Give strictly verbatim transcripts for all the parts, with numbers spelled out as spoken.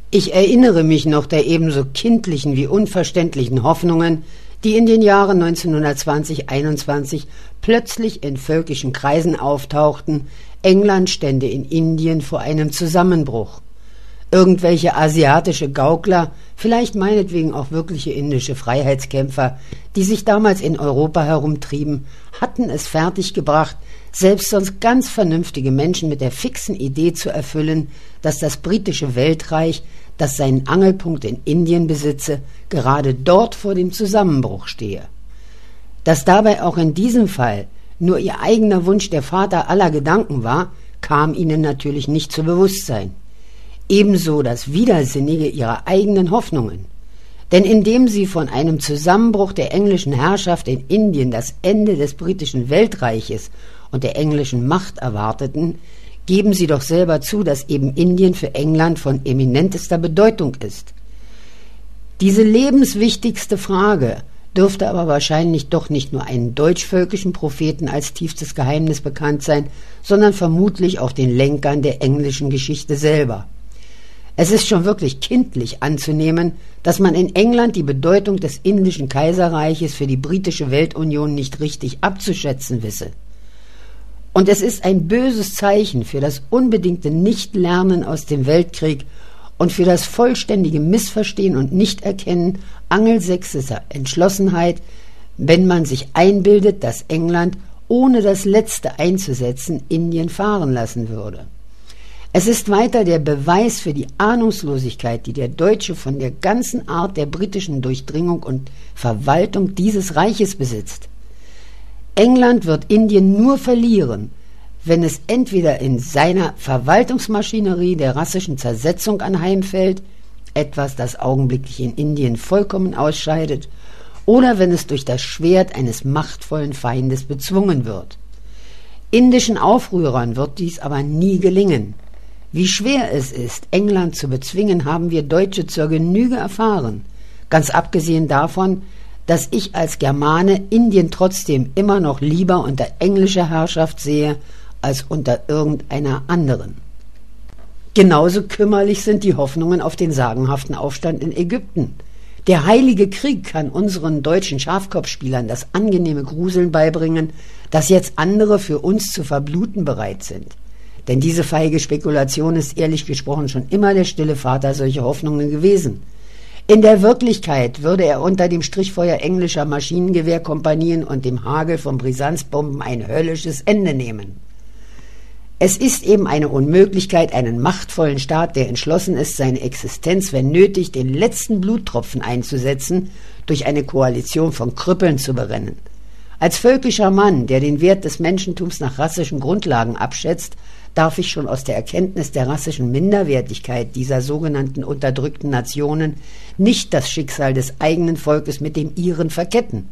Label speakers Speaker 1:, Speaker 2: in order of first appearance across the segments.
Speaker 1: Ich erinnere mich noch der ebenso kindlichen wie unverständlichen Hoffnungen, die in den Jahren neunzehnhundertzwanzig einundzwanzig plötzlich in völkischen Kreisen auftauchten, England stände in Indien vor einem Zusammenbruch. Irgendwelche asiatische Gaukler, vielleicht meinetwegen auch wirkliche indische Freiheitskämpfer, die sich damals in Europa herumtrieben, hatten es fertiggebracht, selbst sonst ganz vernünftige Menschen mit der fixen Idee zu erfüllen, dass das britische Weltreich, das seinen Angelpunkt in Indien besitze, gerade dort vor dem Zusammenbruch stehe. Dass dabei auch in diesem Fall nur ihr eigener Wunsch der Vater aller Gedanken war, kam ihnen natürlich nicht zu Bewusstsein. Ebenso das Widersinnige ihrer eigenen Hoffnungen. Denn indem sie von einem Zusammenbruch der englischen Herrschaft in Indien das Ende des britischen Weltreiches und der englischen Macht erwarteten, geben sie doch selber zu, dass eben Indien für England von eminentester Bedeutung ist. Diese lebenswichtigste Frage dürfte aber wahrscheinlich doch nicht nur einen deutschvölkischen Propheten als tiefstes Geheimnis bekannt sein, sondern vermutlich auch den Lenkern der englischen Geschichte selber. Es ist schon wirklich kindlich anzunehmen, dass man in England die Bedeutung des indischen Kaiserreiches für die britische Weltunion nicht richtig abzuschätzen wisse. Und es ist ein böses Zeichen für das unbedingte Nichtlernen aus dem Weltkrieg und für das vollständige Missverstehen und Nichterkennen angelsächsischer Entschlossenheit, wenn man sich einbildet, dass England, ohne das Letzte einzusetzen, Indien fahren lassen würde. Es ist weiter der Beweis für die Ahnungslosigkeit, die der Deutsche von der ganzen Art der britischen Durchdringung und Verwaltung dieses Reiches besitzt. England wird Indien nur verlieren, wenn es entweder in seiner Verwaltungsmaschinerie der rassischen Zersetzung anheimfällt, etwas, das augenblicklich in Indien vollkommen ausscheidet, oder wenn es durch das Schwert eines machtvollen Feindes bezwungen wird. Indischen Aufrührern wird dies aber nie gelingen. Wie schwer es ist, England zu bezwingen, haben wir Deutsche zur Genüge erfahren, ganz abgesehen davon, dass ich als Germane Indien trotzdem immer noch lieber unter englischer Herrschaft sehe, als unter irgendeiner anderen. Genauso kümmerlich sind die Hoffnungen auf den sagenhaften Aufstand in Ägypten. Der Heilige Krieg kann unseren deutschen Schafkopfspielern das angenehme Gruseln beibringen, das jetzt andere für uns zu verbluten bereit sind. Denn diese feige Spekulation ist ehrlich gesprochen schon immer der stille Vater solcher Hoffnungen gewesen. In der Wirklichkeit würde er unter dem Strichfeuer englischer Maschinengewehrkompanien und dem Hagel von Brisanzbomben ein höllisches Ende nehmen. Es ist eben eine Unmöglichkeit, einen machtvollen Staat, der entschlossen ist, seine Existenz, wenn nötig, den letzten Bluttropfen einzusetzen, durch eine Koalition von Krüppeln zu berennen. Als völkischer Mann, der den Wert des Menschentums nach rassischen Grundlagen abschätzt, darf ich schon aus der Erkenntnis der rassischen Minderwertigkeit dieser sogenannten unterdrückten Nationen nicht das Schicksal des eigenen Volkes mit dem ihren verketten.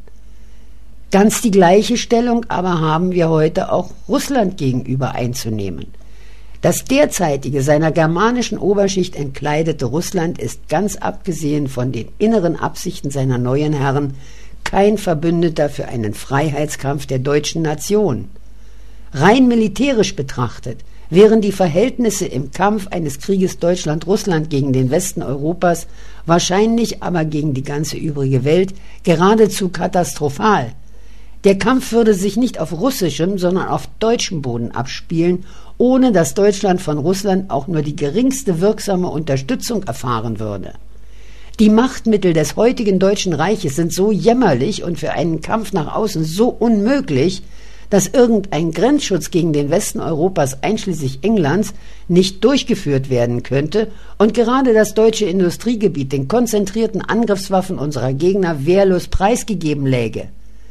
Speaker 1: Ganz die gleiche Stellung aber haben wir heute auch Russland gegenüber einzunehmen. Das derzeitige, seiner germanischen Oberschicht entkleidete Russland ist ganz abgesehen von den inneren Absichten seiner neuen Herren kein Verbündeter für einen Freiheitskampf der deutschen Nation. Rein militärisch betrachtet wären die Verhältnisse im Kampf eines Krieges Deutschland-Russland gegen den Westen Europas, wahrscheinlich aber gegen die ganze übrige Welt, geradezu katastrophal. Der Kampf würde sich nicht auf russischem, sondern auf deutschem Boden abspielen, ohne dass Deutschland von Russland auch nur die geringste wirksame Unterstützung erfahren würde. Die Machtmittel des heutigen Deutschen Reiches sind so jämmerlich und für einen Kampf nach außen so unmöglich, dass irgendein Grenzschutz gegen den Westen Europas einschließlich Englands nicht durchgeführt werden könnte und gerade das deutsche Industriegebiet den konzentrierten Angriffswaffen unserer Gegner wehrlos preisgegeben läge.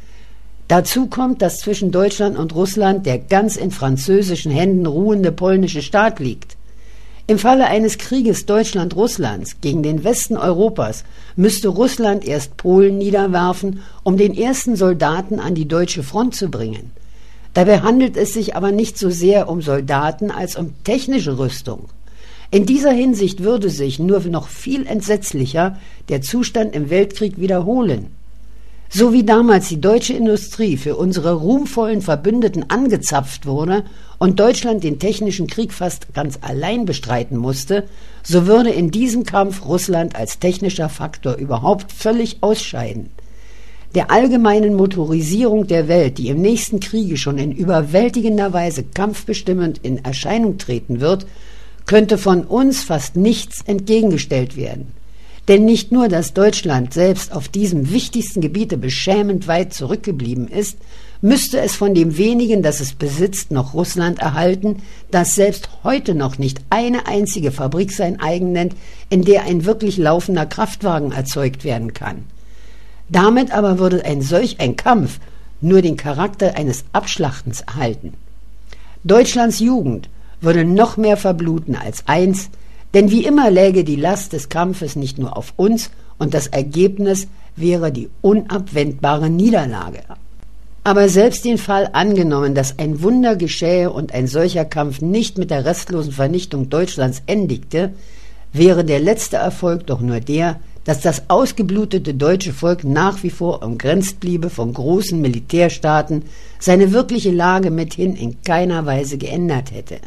Speaker 1: Dazu kommt, dass zwischen Deutschland und Russland der ganz in französischen Händen ruhende polnische Staat liegt. Im Falle eines Krieges Deutschland-Russlands gegen den Westen Europas müsste Russland erst Polen niederwerfen, um den ersten Soldaten an die deutsche Front zu bringen. Dabei handelt es sich aber nicht so sehr um Soldaten als um technische Rüstung. In dieser Hinsicht würde sich, nur noch viel entsetzlicher, der Zustand im Weltkrieg wiederholen. So wie damals die deutsche Industrie für unsere ruhmvollen Verbündeten angezapft wurde und Deutschland den technischen Krieg fast ganz allein bestreiten musste, so würde in diesem Kampf Russland als technischer Faktor überhaupt völlig ausscheiden. Der allgemeinen Motorisierung der Welt, die im nächsten Kriege schon in überwältigender Weise kampfbestimmend in Erscheinung treten wird, könnte von uns fast nichts entgegengestellt werden. Denn nicht nur, dass Deutschland selbst auf diesem wichtigsten Gebiete beschämend weit zurückgeblieben ist, müsste es von dem wenigen, das es besitzt, noch Russland erhalten, das selbst heute noch nicht eine einzige Fabrik sein eigen nennt, in der ein wirklich laufender Kraftwagen erzeugt werden kann. Damit aber würde ein solch ein Kampf nur den Charakter eines Abschlachtens erhalten. Deutschlands Jugend würde noch mehr verbluten als eins, denn wie immer läge die Last des Kampfes nicht nur auf uns und das Ergebnis wäre die unabwendbare Niederlage. Aber selbst den Fall angenommen, dass ein Wunder geschähe und ein solcher Kampf nicht mit der restlosen Vernichtung Deutschlands endigte, wäre der letzte Erfolg doch nur der, dass das ausgeblutete deutsche Volk nach wie vor umgrenzt bliebe von großen Militärstaaten, seine wirkliche Lage mithin in keiner Weise geändert hätte.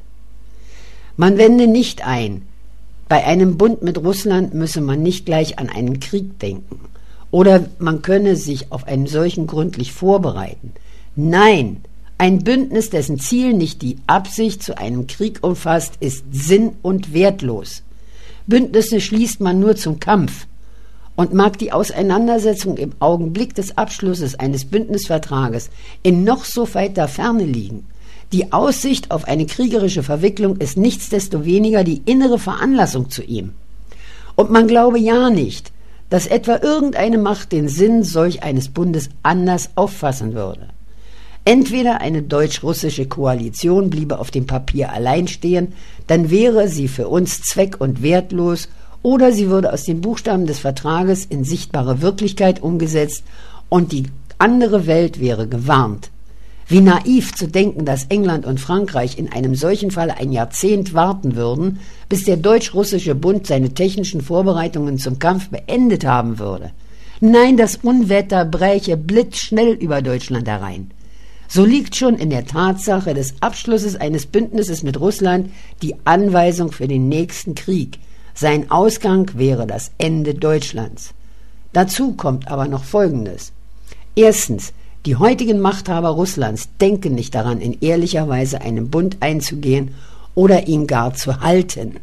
Speaker 1: Man wende nicht ein, bei einem Bund mit Russland müsse man nicht gleich an einen Krieg denken. Oder man könne sich auf einen solchen gründlich vorbereiten. Nein, ein Bündnis, dessen Ziel nicht die Absicht zu einem Krieg umfasst, ist sinn- und wertlos. Bündnisse schließt man nur zum Kampf. Und mag die Auseinandersetzung im Augenblick des Abschlusses eines Bündnisvertrages in noch so weiter Ferne liegen, die Aussicht auf eine kriegerische Verwicklung ist nichtsdestoweniger die innere Veranlassung zu ihm. Und man glaube ja nicht, dass etwa irgendeine Macht den Sinn solch eines Bundes anders auffassen würde. Entweder eine deutsch-russische Koalition bliebe auf dem Papier allein stehen, dann wäre sie für uns zweck- und wertlos, oder sie würde aus den Buchstaben des Vertrages in sichtbare Wirklichkeit umgesetzt und die andere Welt wäre gewarnt. Wie naiv zu denken, dass England und Frankreich in einem solchen Fall ein Jahrzehnt warten würden, bis der deutsch-russische Bund seine technischen Vorbereitungen zum Kampf beendet haben würde. Nein, das Unwetter bräche blitzschnell über Deutschland herein. So liegt schon in der Tatsache des Abschlusses eines Bündnisses mit Russland die Anweisung für den nächsten Krieg. Sein Ausgang wäre das Ende Deutschlands. Dazu kommt aber noch Folgendes. Erstens, die heutigen Machthaber Russlands denken nicht daran, in ehrlicher Weise einen Bund einzugehen oder ihn gar zu halten.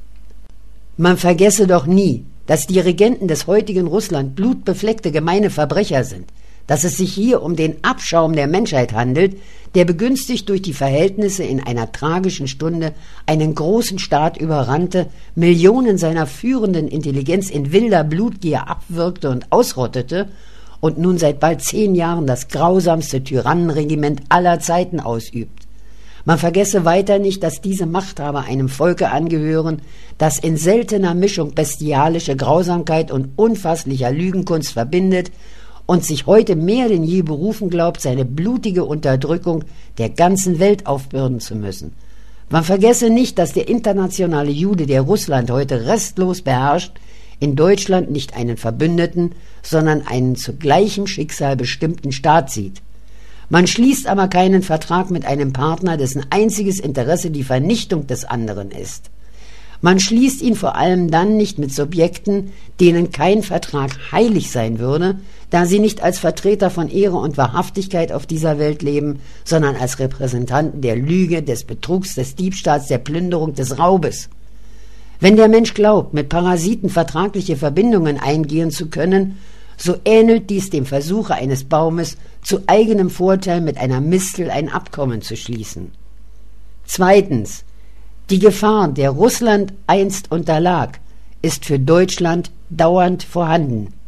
Speaker 1: Man vergesse doch nie, dass die Regenten des heutigen Russland blutbefleckte gemeine Verbrecher sind, dass es sich hier um den Abschaum der Menschheit handelt, der begünstigt durch die Verhältnisse in einer tragischen Stunde einen großen Staat überrannte, Millionen seiner führenden Intelligenz in wilder Blutgier abwürgte und ausrottete und nun seit bald zehn Jahren das grausamste Tyrannenregiment aller Zeiten ausübt. Man vergesse weiter nicht, dass diese Machthaber einem Volke angehören, das in seltener Mischung bestialische Grausamkeit und unfasslicher Lügenkunst verbindet und sich heute mehr denn je berufen glaubt, seine blutige Unterdrückung der ganzen Welt aufbürden zu müssen. Man vergesse nicht, dass der internationale Jude, der Russland heute restlos beherrscht, in Deutschland nicht einen Verbündeten, sondern einen zu gleichem Schicksal bestimmten Staat sieht. Man schließt aber keinen Vertrag mit einem Partner, dessen einziges Interesse die Vernichtung des anderen ist. Man schließt ihn vor allem dann nicht mit Subjekten, denen kein Vertrag heilig sein würde, da sie nicht als Vertreter von Ehre und Wahrhaftigkeit auf dieser Welt leben, sondern als Repräsentanten der Lüge, des Betrugs, des Diebstahls, der Plünderung, des Raubes. Wenn der Mensch glaubt, mit Parasiten vertragliche Verbindungen eingehen zu können, so ähnelt dies dem Versuche eines Baumes, zu eigenem Vorteil mit einer Mistel ein Abkommen zu schließen. Zweitens, die Gefahr, der Russland einst unterlag, ist für Deutschland dauernd vorhanden.